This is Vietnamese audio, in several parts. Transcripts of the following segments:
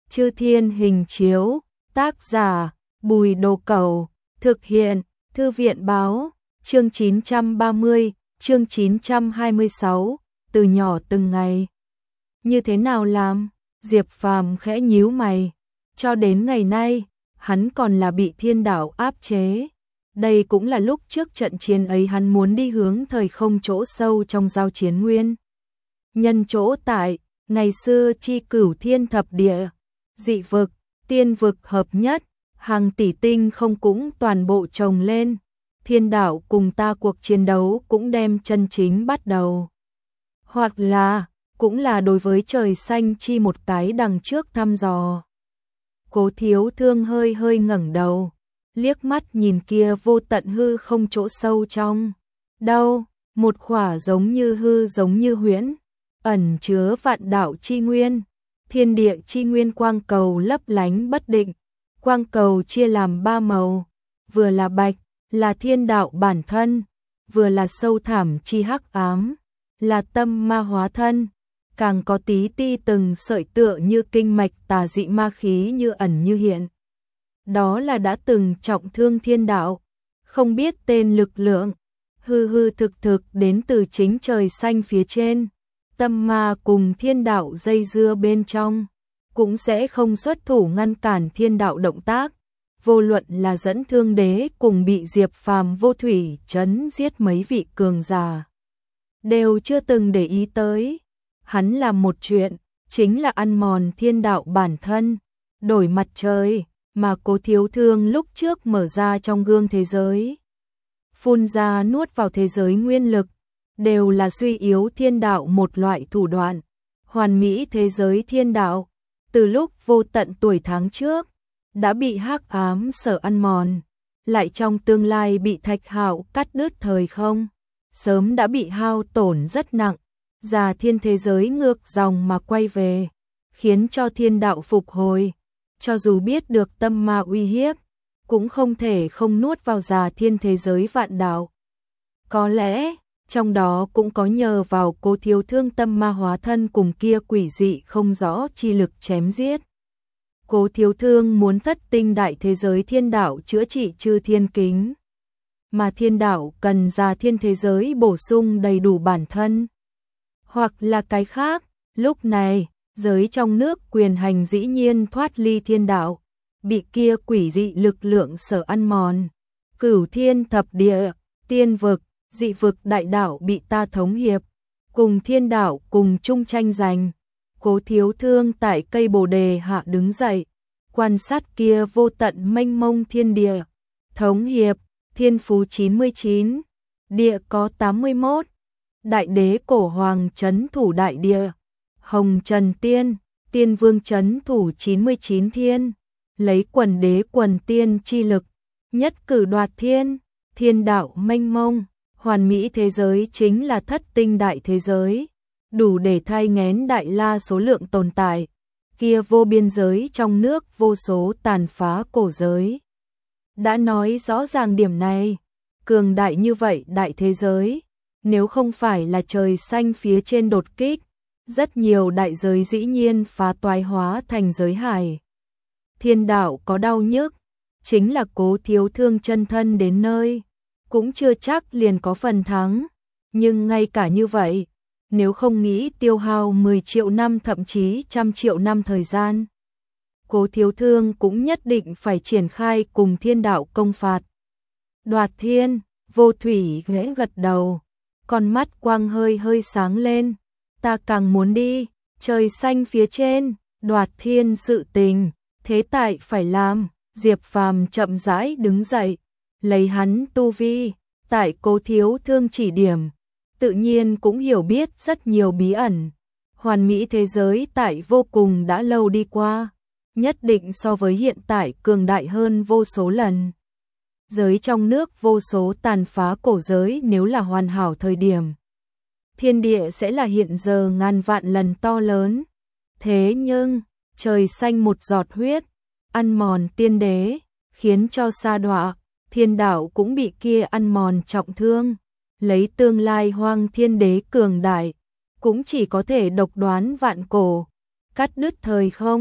Chư Thiên Hình Chiếu, tác giả Bùi Đồ Cẩu, thực hiện Thư viện Báo, chương 930, chương 926, từ nhỏ từng ngày. Như thế nào làm? Diệp Phàm khẽ nhíu mày. Cho đến ngày nay, hắn còn là bị thiên đạo áp chế. Đây cũng là lúc trước trận chiến ấy hắn muốn đi hướng thời không chỗ sâu trong giao chiến nguyên. Nhân chỗ tại, ngày xưa chi cửu thiên thập địa, dị vực, tiên vực hợp nhất, hàng tỷ tinh không cũng toàn bộ chồng lên. Thiên đạo cùng ta cuộc chiến đấu cũng đem chân chính bắt đầu. Hoặc là, cũng là đối với trời xanh chi một cái đằng trước thăm dò. Cố Thiếu Thương hơi hơi ngẩng đầu, liếc mắt nhìn kia vô tận hư không chỗ sâu trong. Đâu, một khỏa giống như hư giống như huyễn, ẩn chứa vạn đạo chi nguyên, thiên địa chi nguyên quang cầu lấp lánh bất định. Quang cầu chia làm ba màu, vừa là bạch, là thiên đạo bản thân, vừa là sâu thẳm chi hắc ám, là tâm ma hóa thân, càng có tí ti từng sợi tựa như kinh mạch tà dị ma khí như ẩn như hiện. Đó là đã từng trọng thương thiên đạo, không biết tên lực lượng, hư hư thực thực đến từ chính trời xanh phía trên. Tâm ma cùng thiên đạo dây dưa bên trong, cũng sẽ không xuất thủ ngăn cản thiên đạo động tác. Vô luận là dẫn Thương Đế cùng bị Diệp Phàm vô thủy trấn giết mấy vị cường giả, đều chưa từng để ý tới. Hắn làm một chuyện, chính là ăn mòn thiên đạo bản thân, đổi mặt trời, mà Cố Thiếu Thương lúc trước mở ra trong gương thế giới. Phun ra nuốt vào thế giới nguyên lực, đều là suy yếu thiên đạo một loại thủ đoạn. Hoàn mỹ thế giới thiên đạo, từ lúc vô tận tuổi tháng trước, đã bị hắc ám sở ăn mòn, lại trong tương lai bị Thạch Hạo cắt đứt thời không, sớm đã bị hao tổn rất nặng. Già thiên thế giới ngược dòng mà quay về, khiến cho thiên đạo phục hồi. Cho dù biết được tâm ma uy hiếp, cũng không thể không nuốt vào già thiên thế giới vạn đạo. Có lẽ, trong đó cũng có nhờ vào Cố Thiếu Thương tâm ma hóa thân cùng kia quỷ dị không rõ chi lực chém giết. Cố Thiếu Thương muốn thất tinh đại thế giới thiên đạo chữa trị chư thiên kính, mà thiên đạo cần già thiên thế giới bổ sung đầy đủ bản thân. Hoặc là cái khác, lúc này, giới trong nước quyền hành dĩ nhiên thoát ly thiên đạo, bị kia quỷ dị lực lượng sở ăn mòn. Cửu thiên thập địa, tiên vực, dị vực đại đạo bị ta thống hiệp, cùng thiên đạo cùng chung tranh giành. Cố Thiếu Thương tại cây bồ đề hạ đứng dậy, quan sát kia vô tận mênh mông thiên địa. Thống hiệp, thiên phú 99, địa có 81. Đại đế cổ hoàng trấn thủ đại địa, hồng trần tiên, tiên vương trấn thủ 99 thiên, lấy quần đế quần tiên chi lực, nhất cử đoạt thiên. Thiên đạo mênh mông, hoàn mỹ thế giới chính là thất tinh đại thế giới, đủ để thay nghén đại la số lượng tồn tại. Kia vô biên giới trong nước vô số tàn phá cổ giới, đã nói rõ ràng điểm này. Cường đại như vậy đại thế giới, nếu không phải là trời xanh phía trên đột kích, rất nhiều đại giới dĩ nhiên phá toái hóa thành giới hải. Thiên đạo có đau nhức, chính là Cố Thiếu Thương chân thân đến nơi, cũng chưa chắc liền có phần thắng. Nhưng ngay cả như vậy, nếu không nghĩ tiêu hao 10 triệu năm thậm chí 100 triệu năm thời gian, Cố Thiếu Thương cũng nhất định phải triển khai cùng thiên đạo công phạt. Đoạt thiên, vô thủy ghé gật đầu, con mắt quang hơi hơi sáng lên. Ta càng muốn đi, trời xanh phía trên, đoạt thiên sự tình, thế tại phải làm. Diệp Phàm chậm rãi đứng dậy, lấy hắn tu vi, tại Cố Thiếu Thương chỉ điểm, tự nhiên cũng hiểu biết rất nhiều bí ẩn. Hoàn mỹ thế giới tại vô cùng đã lâu đi qua, nhất định so với hiện tại cường đại hơn vô số lần. Giới trong nước vô số tàn phá cổ giới nếu là hoàn hảo thời điểm, thiên địa sẽ là hiện giờ ngàn vạn lần to lớn. Thế nhưng, trời xanh một giọt huyết, ăn mòn tiên đế, khiến cho sa đọa, thiên đạo cũng bị kia ăn mòn trọng thương. Lấy tương lai hoang thiên đế cường đại, cũng chỉ có thể độc đoán vạn cổ, cắt đứt thời không,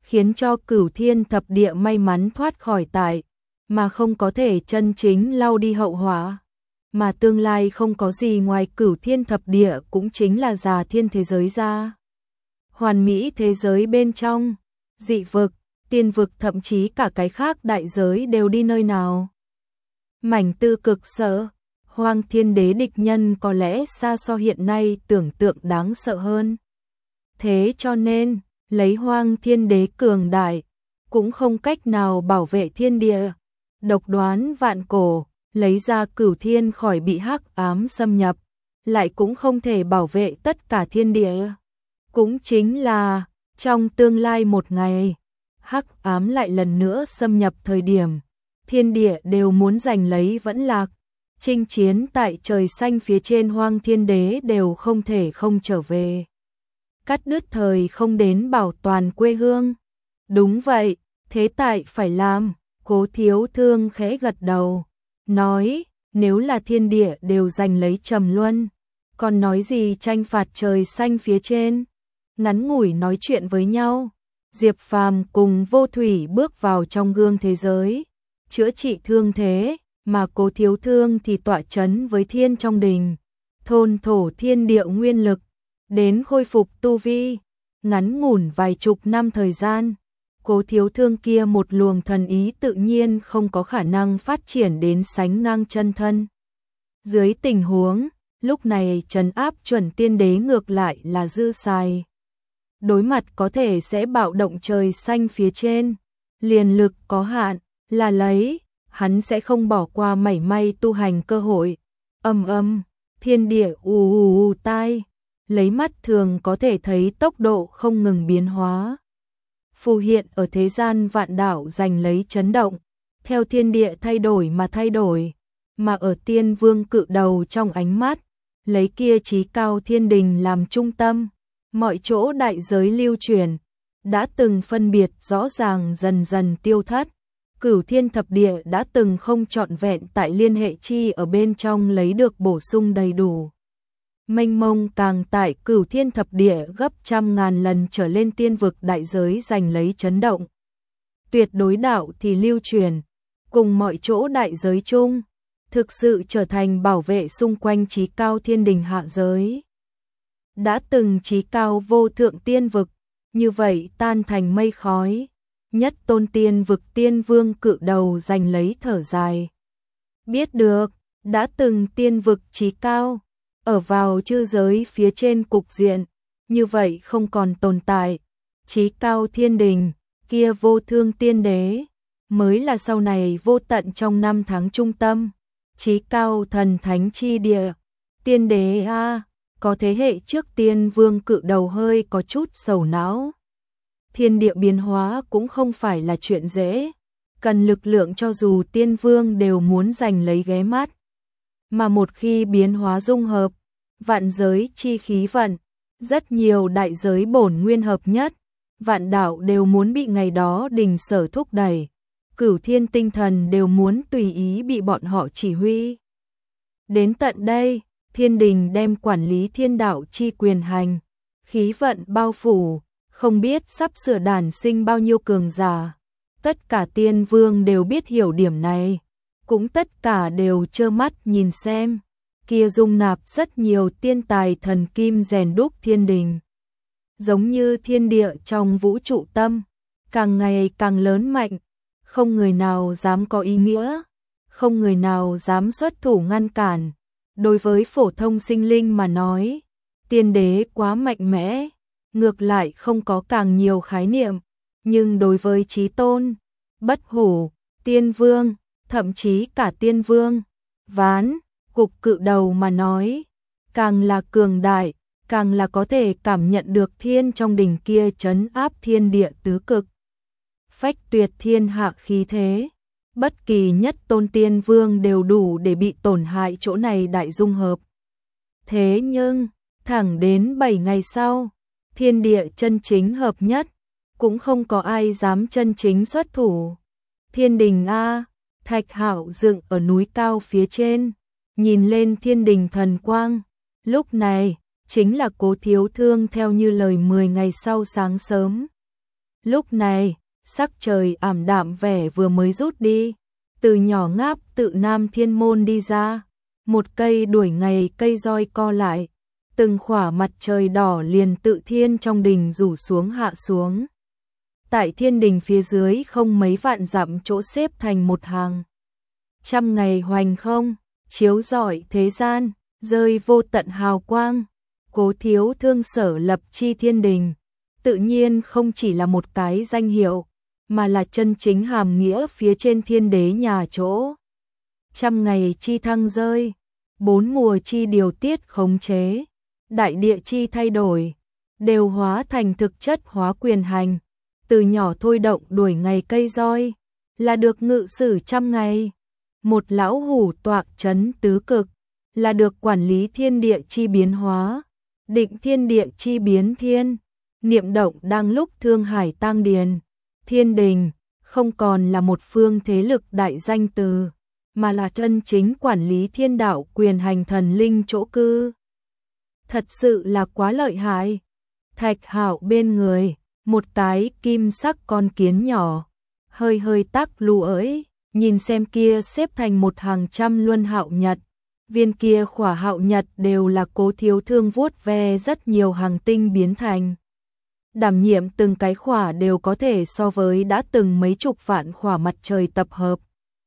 khiến cho Cửu Thiên thập địa may mắn thoát khỏi tại, mà không có thể chân chính lau đi hậu họa. Mà tương lai không có gì ngoài Cửu Thiên thập địa cũng chính là Già Thiên thế giới ra. Hoàn mỹ thế giới bên trong, dị vực, tiên vực thậm chí cả cái khác đại giới đều đi nơi nào. Mảnh tư cực sợ, Hoang Thiên Đế địch nhân có lẽ xa so hiện nay tưởng tượng đáng sợ hơn. Thế cho nên, lấy Hoang Thiên Đế cường đại, cũng không cách nào bảo vệ thiên địa. Độc đoán vạn cổ, lấy ra Cửu Thiên khỏi bị hắc ám xâm nhập, lại cũng không thể bảo vệ tất cả thiên địa. Cũng chính là, trong tương lai một ngày, hắc ám lại lần nữa xâm nhập thời điểm, thiên địa đều muốn giành lấy vẫn lạc, chinh chiến tại trời xanh phía trên Hoang Thiên Đế đều không thể không trở về. Cắt đứt thời không đến bảo toàn quê hương. Đúng vậy, thế tại phải làm, Cố Thiếu Thương khẽ gật đầu, nói, nếu là thiên địa đều giành lấy trầm luân, còn nói gì tranh phạt trời xanh phía trên. Ngắn ngủi nói chuyện với nhau, Diệp Phàm cùng Vô Thủy bước vào trong gương thế giới, chữa trị thương thế, mà Cố Thiếu Thương thì tọa chấn với thiên trong đình, thôn thổ thiên địa nguyên lực, đến khôi phục tu vi. Ngắn ngủn vài chục năm thời gian, Cố Thiếu Thương kia một luồng thần ý tự nhiên không có khả năng phát triển đến sánh ngang chân thân. Dưới tình huống, lúc này trấn áp chuẩn tiên đế ngược lại là dư xài. Đối mặt có thể sẽ bạo động trời xanh phía trên, liền lực có hạn, là lấy, hắn sẽ không bỏ qua mảy may tu hành cơ hội. Thiên địa ù tai, lấy mắt thường có thể thấy tốc độ không ngừng biến hóa. Phù hiện ở thế gian vạn đảo giành lấy chấn động, theo thiên địa thay đổi mà thay đổi, mà ở Tiên Vương cự đầu trong ánh mắt, lấy kia chí cao thiên đình làm trung tâm, mọi chỗ đại giới lưu truyền, đã từng phân biệt rõ ràng dần dần tiêu thất. Cửu Thiên thập địa đã từng không trọn vẹn tại liên hệ chi ở bên trong lấy được bổ sung đầy đủ. Mênh mông càng tại Cửu Thiên thập địa gấp trăm ngàn lần trở lên tiên vực đại giới giành lấy chấn động. Tuyệt đối đạo thì lưu truyền, cùng mọi chỗ đại giới chung, thực sự trở thành bảo vệ xung quanh chí cao thiên đình hạ giới. Đã từng chí cao vô thượng tiên vực, như vậy tan thành mây khói. Nhất tôn tiên vực Tiên Vương cự đầu giành lấy thở dài. Biết được, đã từng tiên vực chí cao, ở vào chư giới phía trên cục diện, như vậy không còn tồn tại. Chí cao thiên đình, kia vô thương tiên đế, mới là sau này vô tận trong năm tháng trung tâm. Chí cao thần thánh chi địa, tiên đế a, có thế hệ trước Tiên Vương cự đầu hơi có chút sầu não. Thiên địa biến hóa cũng không phải là chuyện dễ, cần lực lượng cho dù Tiên Vương đều muốn giành lấy ghé mắt. Mà một khi biến hóa dung hợp, vạn giới chi khí vận, rất nhiều đại giới bổn nguyên hợp nhất, vạn đạo đều muốn bị ngày đó đình sở thúc đẩy, Cửu Thiên tinh thần đều muốn tùy ý bị bọn họ chỉ huy. Đến tận đây, thiên đình đem quản lý thiên đạo chi quyền hành, khí vận bao phủ, không biết sắp sửa đản sinh bao nhiêu cường giả. Tất cả tiên vương đều biết hiểu điểm này, cũng tất cả đều trơ mắt nhìn xem, kia dung nạp rất nhiều tiên tài thần kim rèn đúc thiên đình. Giống như thiên địa trong vũ trụ tâm, càng ngày càng lớn mạnh, không người nào dám có ý nghĩa, không người nào dám xuất thủ ngăn cản. Đối với phổ thông sinh linh mà nói, tiên đế quá mạnh mẽ, ngược lại không có càng nhiều khái niệm, nhưng đối với chí tôn, bất hủ, tiên vương, thậm chí cả tiên vương, ván, cục cự đầu mà nói, càng là cường đại, càng là có thể cảm nhận được thiên trong đỉnh kia trấn áp thiên địa tứ cực. Phách tuyệt thiên hạ khí thế, bất kỳ nhất tôn tiên vương đều đủ để bị tổn hại chỗ này đại dung hợp. Thế nhưng, thẳng đến 7 ngày sau, thiên địa chân chính hợp nhất, cũng không có ai dám chân chính xuất thủ. Thiên đình a, Thạch Hạo dựng ở núi cao phía trên, nhìn lên thiên đình thần quang, lúc này chính là Cố Thiếu Thương theo như lời 10 ngày sau sáng sớm. Lúc này, sắc trời ảm đạm vẻ vừa mới rút đi, từ nhỏ ngáp tự Nam Thiên Môn đi ra, một cây đuổi ngày cây roi co lại, từng khỏa mặt trời đỏ liền tự thiên trong đình rủ xuống hạ xuống. Tại thiên đình phía dưới không mấy vạn dặm chỗ xếp thành một hàng. Trăm ngày hoành không, chiếu rọi thế gian, rơi vô tận hào quang. Cố Thiếu Thương sở lập chi thiên đình, tự nhiên không chỉ là một cái danh hiệu, mà là chân chính hàm nghĩa phía trên thiên đế nhà chỗ. Trăm ngày chi thăng rơi, bốn mùa chi điều tiết khống chế, đại địa chi thay đổi, đều hóa thành thực chất hóa quyền hành. Từ nhỏ thôi động đuổi ngày cây roi, là được ngự sử trăm ngày. Một lão hủ toạc trấn tứ cực, là được quản lý thiên địa chi biến hóa, định thiên địa chi biến thiên. Niệm động đang lúc Thương Hải tang điền, thiên đình không còn là một phương thế lực đại danh từ, mà là chân chính quản lý thiên đạo quyền hành thần linh chỗ cư. Thật sự là quá lợi hại. Thạch Hạo bên người, một cái kim sắc con kiến nhỏ, hơi hơi tắc lù ới, nhìn xem kia xếp thành một hàng trăm luân hạo nhật. Viên kia khỏa hạo nhật đều là Cố Thiếu Thương vuốt ve rất nhiều hàng tinh biến thành. Đảm nhiệm từng cái khỏa đều có thể so với đã từng mấy chục vạn khỏa mặt trời tập hợp.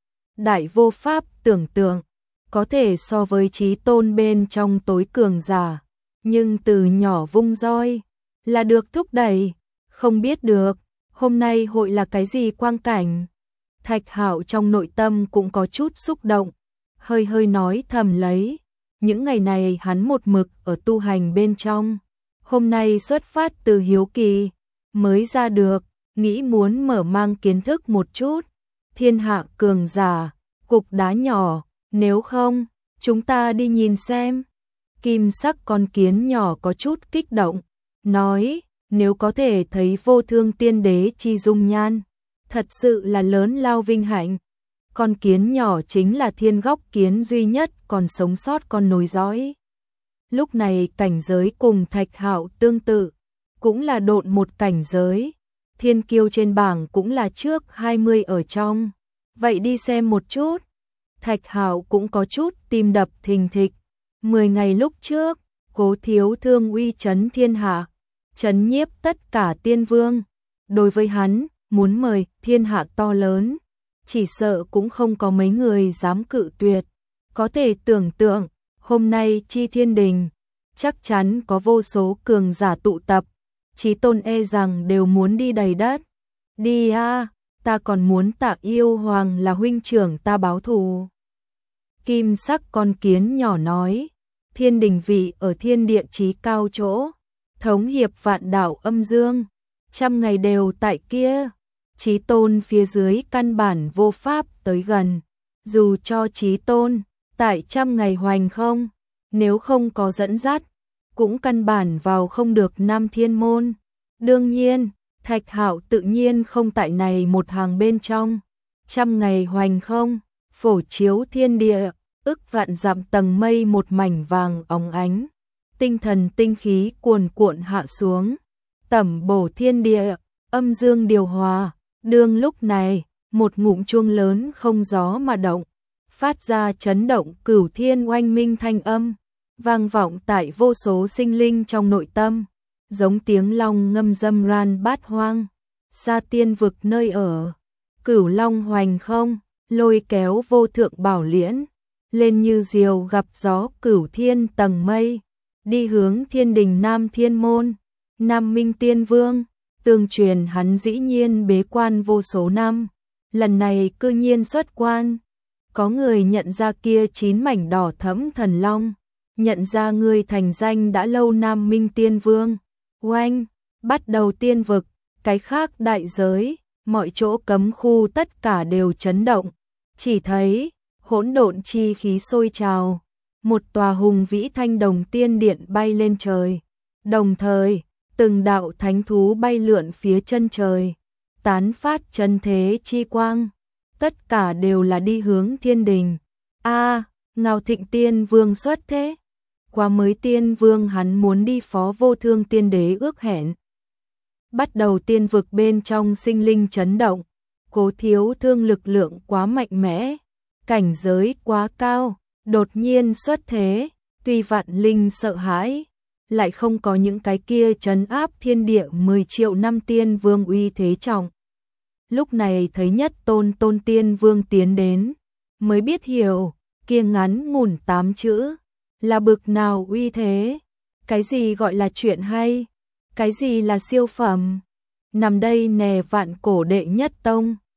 Đại vô pháp tưởng tượng, có thể so với chí tôn bên trong tối cường giả, nhưng từ nhỏ vung roi, là được thúc đẩy, không biết được, hôm nay hội là cái gì quang cảnh. Thạch Hạo trong nội tâm cũng có chút xúc động, hơi hơi nói thầm lấy, những ngày này hắn một mực ở tu hành bên trong. Hôm nay xuất phát từ hiếu kỳ, mới ra được, nghĩ muốn mở mang kiến thức một chút. Thiên hạ cường giả, cục đá nhỏ, nếu không, chúng ta đi nhìn xem. Kim sắc con kiến nhỏ có chút kích động, nói, nếu có thể thấy vô thương tiên đế chi dung nhan, thật sự là lớn lao vinh hạnh. Con kiến nhỏ chính là thiên góc kiến duy nhất còn sống sót con nối dõi. Lúc này cảnh giới cùng Thạch Hạo tương tự, cũng là độn một cảnh giới. Thiên kiêu trên bảng cũng là trước 20 ở trong. Vậy đi xem một chút. Thạch Hạo cũng có chút tim đập thình thịch. 10 ngày lúc trước, Cố Thiếu Thương uy chấn thiên hạ, chấn nhiếp tất cả tiên vương. Đối với hắn, muốn mời thiên hạ to lớn, chỉ sợ cũng không có mấy người dám cự tuyệt. Có thể tưởng tượng, hôm nay chi thiên đình, chắc chắn có vô số cường giả tụ tập, Chí Tôn e rằng đều muốn đi đầy đất. Đi a, ta còn muốn Tạ Yêu Hoàng là huynh trưởng ta báo thù. Kim sắc con kiến nhỏ nói, thiên đình vị ở thiên địa chí cao chỗ, thống hiệp vạn đạo âm dương, trăm ngày đều tại kia. Chí Tôn phía dưới căn bản vô pháp tới gần, dù cho Chí Tôn tại trăm ngày hoành không, nếu không có dẫn dắt, cũng căn bản vào không được Nam Thiên Môn. Đương nhiên, Thạch Hạo tự nhiên không tại này một hàng bên trong. Trăm ngày hoành không, phổ chiếu thiên địa, ức vạn dặm tầng mây một mảnh vàng óng ánh. Tinh thần tinh khí cuồn cuộn hạ xuống, tẩm bổ thiên địa, âm dương điều hòa. Đương lúc này, một ngụm chuông lớn không gió mà động, phát ra chấn động cửu thiên oanh minh thanh âm, vang vọng tại vô số sinh linh trong nội tâm, giống tiếng long ngâm râm ran bát hoang, xa tiên vực nơi ở. Cửu long hoành không, lôi kéo vô thượng bảo liễn, lên như diều gặp gió cửu thiên tầng mây, đi hướng thiên đình Nam Thiên Môn. Nam Minh Tiên Vương, tương truyền hắn dĩ nhiên bế quan vô số năm, lần này cư nhiên xuất quan. Có người nhận ra kia 9 mảnh đỏ thẫm thần long, nhận ra người thành danh đã lâu Nam Minh Tiên Vương. Oanh, bắt đầu tiên vực, cái khác đại giới, mọi chỗ cấm khu tất cả đều chấn động, chỉ thấy hỗn độn chi khí sôi trào, một tòa hùng vĩ thanh đồng tiên điện bay lên trời, đồng thời từng đạo thánh thú bay lượn phía chân trời, tán phát chân thế chi quang, tất cả đều là đi hướng thiên đình. A, Ngao Thịnh Tiên Vương xuất thế. Qua mới Tiên Vương hắn muốn đi phó vô thương tiên đế ước hẹn. Bắt đầu tiên vực bên trong sinh linh chấn động, Cố Thiếu Thương lực lượng quá mạnh mẽ, cảnh giới quá cao, đột nhiên xuất thế, tuy vạn linh sợ hãi, lại không có những cái kia trấn áp thiên địa 10 triệu năm tiên vương uy thế trọng. Lúc này thấy nhất tôn tiên vương tiến đến, mới biết hiểu, kia ngắn ngủn 8 chữ, là bực nào uy thế, cái gì gọi là chuyện hay, cái gì là siêu phẩm, nằm đây nè vạn cổ đệ nhất tông.